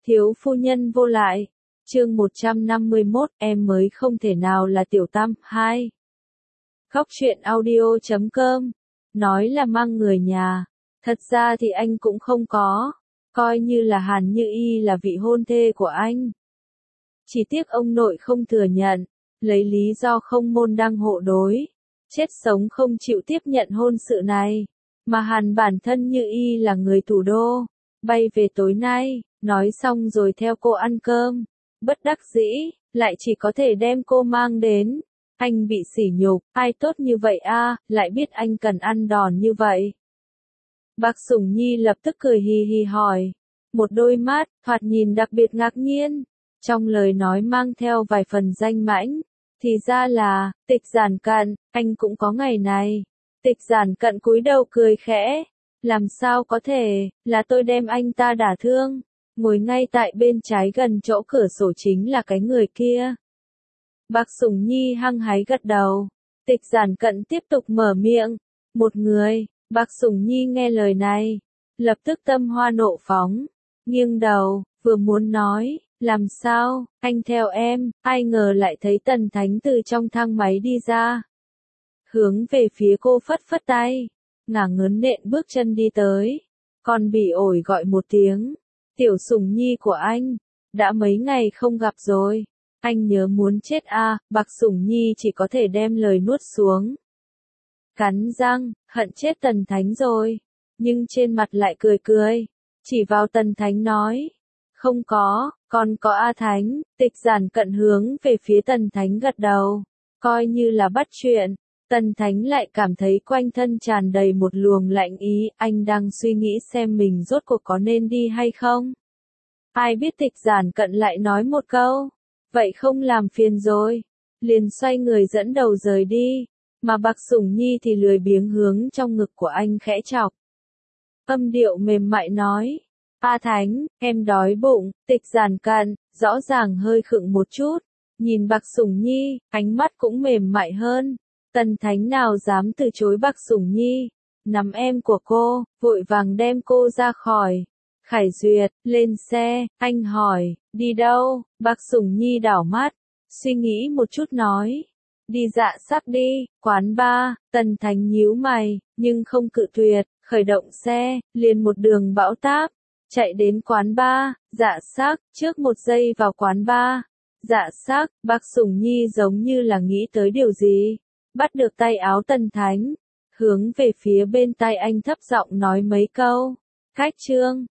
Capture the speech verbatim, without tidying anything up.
Thiếu phu nhân vô lại. Chương một trăm năm mươi mốt, em mới không thể nào là tiểu tam. Hai. Góc truyện audio chấm com. Nói là mang người nhà. Thật ra thì anh cũng không có. Coi như là Hàn Như Y là vị hôn thê của anh. Chỉ tiếc ông nội không thừa nhận. Lấy lý do không môn đăng hộ đối. Chết sống không chịu tiếp nhận hôn sự này. Mà Hàn bản thân Như Y là người thủ đô. Bay về tối nay. Nói xong rồi theo cô ăn cơm. Bất đắc dĩ, lại chỉ có thể đem cô mang đến. Anh bị sỉ nhục, ai tốt như vậy a, lại biết anh cần ăn đòn như vậy. Bác Sủng Nhi lập tức cười hì hì hỏi. Một đôi mắt, thoạt nhìn đặc biệt ngạc nhiên. Trong lời nói mang theo vài phần danh mãnh. Thì ra là, Tịch Giản Cận, anh cũng có ngày này. Tịch Giản Cận cúi đầu cười khẽ. Làm sao có thể, là tôi đem anh ta đả thương. Ngồi ngay tại bên trái gần chỗ cửa sổ chính là cái người kia. Bác Sủng Nhi hăng hái gật đầu. Tịch Giản Cận tiếp tục mở miệng. Một người, Bác Sủng Nhi nghe lời này. Lập tức tâm hoa nộ phóng. Nghiêng đầu, vừa muốn nói, làm sao, anh theo em, ai ngờ lại thấy Tần Thánh từ trong thang máy đi ra. Hướng về phía cô phất phất tay. Ngả ngớn nện bước chân đi tới. Còn bị ổi gọi một tiếng. Tiểu Sủng Nhi của anh, đã mấy ngày không gặp rồi, anh nhớ muốn chết à, Bác Sủng Nhi chỉ có thể đem lời nuốt xuống. Cắn răng, hận chết Tần Thánh rồi, nhưng trên mặt lại cười cười, chỉ vào Tần Thánh nói, không có, còn có A Thánh. Tịch Giản Cận hướng về phía Tần Thánh gật đầu, coi như là bắt chuyện. Tần Thánh lại cảm thấy quanh thân tràn đầy một luồng lạnh ý, anh đang suy nghĩ xem mình rốt cuộc có nên đi hay không. Ai biết Tịch Giản Cận lại nói một câu, vậy không làm phiền rồi, liền xoay người dẫn đầu rời đi, mà Bác Sủng Nhi thì lười biếng hướng trong ngực của anh khẽ chọc. Âm điệu mềm mại nói, A Thánh, em đói bụng. Tịch Giản Cận, rõ ràng hơi khựng một chút, nhìn Bác Sủng Nhi, ánh mắt cũng mềm mại hơn. Tần Thánh nào dám từ chối Bác Sủng Nhi, nắm em của cô, vội vàng đem cô ra khỏi. Khải Duyệt, lên xe, anh hỏi, đi đâu? Bác Sủng Nhi đảo mắt, suy nghĩ một chút nói, đi Dạ Sắc đi, quán bar. Tần Thánh nhíu mày, nhưng không cự tuyệt, khởi động xe, liền một đường bão táp, chạy đến quán bar, Dạ Sắc, trước một giây vào quán bar. Dạ Sắc, Bác Sủng Nhi giống như là nghĩ tới điều gì. Bắt được tay áo Tần Thánh, hướng về phía bên tai anh thấp giọng nói mấy câu. Khách trương,